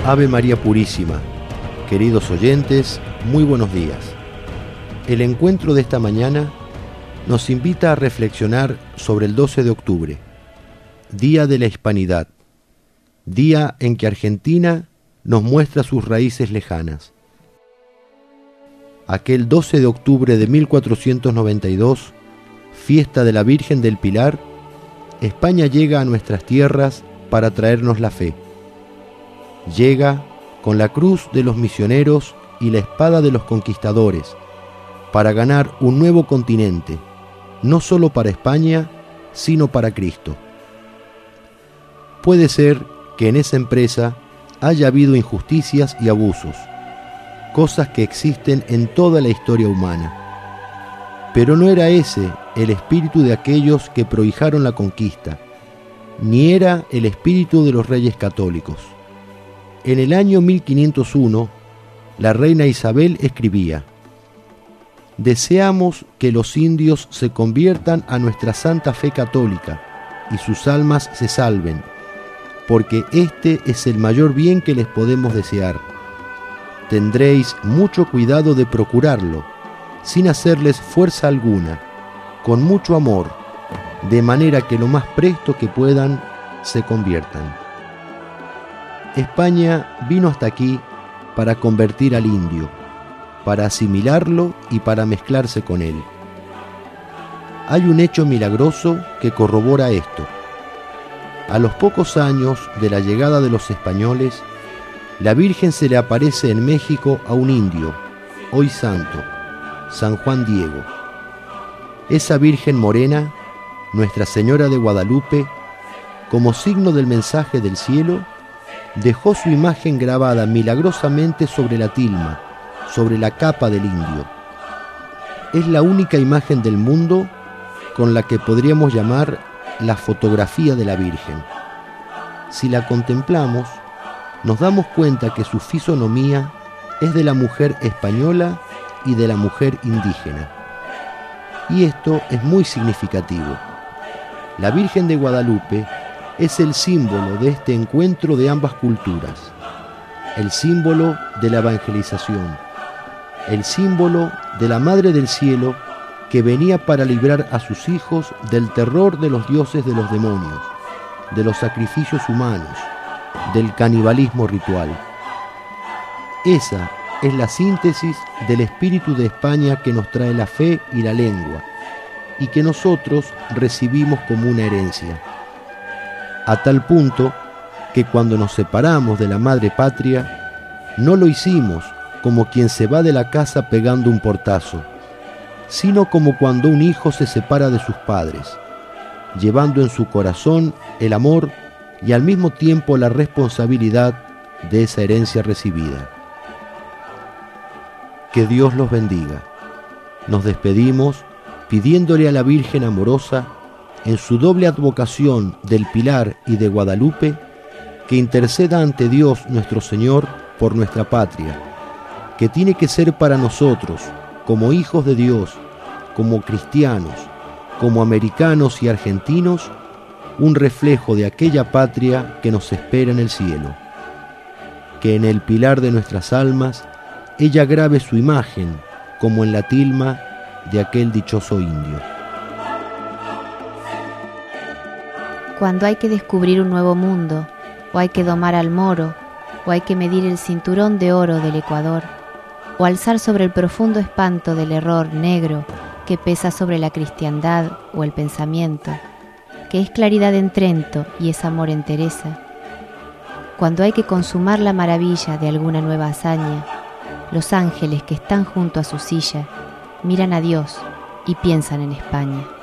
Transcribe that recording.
Ave María Purísima. Queridos oyentes, muy buenos días. El encuentro de esta mañana nos invita a reflexionar sobre el 12 de octubre, Día de la Hispanidad, día en que Argentina nos muestra sus raíces lejanas. Aquel 12 de octubre de 1492, fiesta de la Virgen del Pilar, España llega a nuestras tierras para traernos la fe. Llega con la cruz de los misioneros y la espada de los conquistadores para ganar un nuevo continente, no solo para España, sino para Cristo. Puede ser que en esa empresa haya habido injusticias y abusos, cosas que existen en toda la historia humana. Pero no era ese el espíritu de aquellos que prohijaron la conquista, ni era el espíritu de los reyes católicos. En el año 1501, la reina Isabel escribía: «Deseamos que los indios se conviertan a nuestra santa fe católica y sus almas se salven, porque este es el mayor bien que les podemos desear. Tendréis mucho cuidado de procurarlo, sin hacerles fuerza alguna, con mucho amor, de manera que lo más presto que puedan se conviertan». España vino hasta aquí para convertir al indio, para asimilarlo y para mezclarse con él. Hay un hecho milagroso que corrobora esto. A los pocos años de la llegada de los españoles, la Virgen se le aparece en México a un indio, hoy santo, San Juan Diego. Esa Virgen morena, Nuestra Señora de Guadalupe, como signo del mensaje del cielo, dejó su imagen grabada milagrosamente sobre la tilma, sobre la capa del indio. Es la única imagen del mundo con la que podríamos llamar la fotografía de la Virgen. Si la contemplamos, nos damos cuenta que su fisonomía es de la mujer española y de la mujer indígena. Y esto es muy significativo. La Virgen de Guadalupe es el símbolo de este encuentro de ambas culturas, el símbolo de la evangelización, el símbolo de la Madre del Cielo que venía para librar a sus hijos del terror de los dioses de los demonios, de los sacrificios humanos, del canibalismo ritual. Esa es la síntesis del espíritu de España que nos trae la fe y la lengua, y que nosotros recibimos como una herencia. A tal punto que cuando nos separamos de la madre patria, no lo hicimos como quien se va de la casa pegando un portazo, sino como cuando un hijo se separa de sus padres, llevando en su corazón el amor y al mismo tiempo la responsabilidad de esa herencia recibida. Que Dios los bendiga. Nos despedimos pidiéndole a la Virgen amorosa, en su doble advocación del Pilar y de Guadalupe, que interceda ante Dios nuestro Señor por nuestra patria, que tiene que ser para nosotros, como hijos de Dios, como cristianos, como americanos y argentinos, un reflejo de aquella patria que nos espera en el cielo. Que en el pilar de nuestras almas ella grabe su imagen, como en la tilma de aquel dichoso indio. Cuando hay que descubrir un nuevo mundo, o hay que domar al moro, o hay que medir el cinturón de oro del Ecuador, o alzar sobre el profundo espanto del error negro que pesa sobre la cristiandad o el pensamiento, que es claridad en Trento y es amor en Teresa. Cuando hay que consumar la maravilla de alguna nueva hazaña, los ángeles que están junto a su silla miran a Dios y piensan en España.